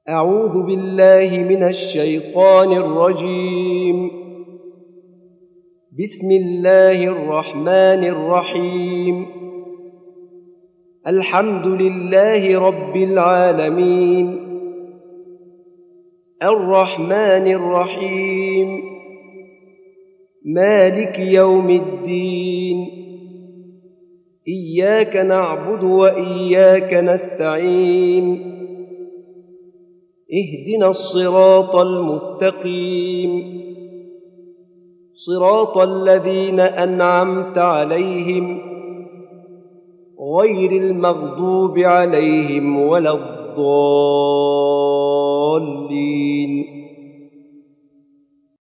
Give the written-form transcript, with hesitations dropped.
أعوذ بالله من الشيطان الرجيم. بسم الله الرحمن الرحيم. الحمد لله رب العالمين، الرحمن الرحيم، مالك يوم الدين. إياك نعبد وإياك نستعين، اهدنا الصراط المستقيم، صراط الذين أنعمت عليهم غير المغضوب عليهم ولا الضالين.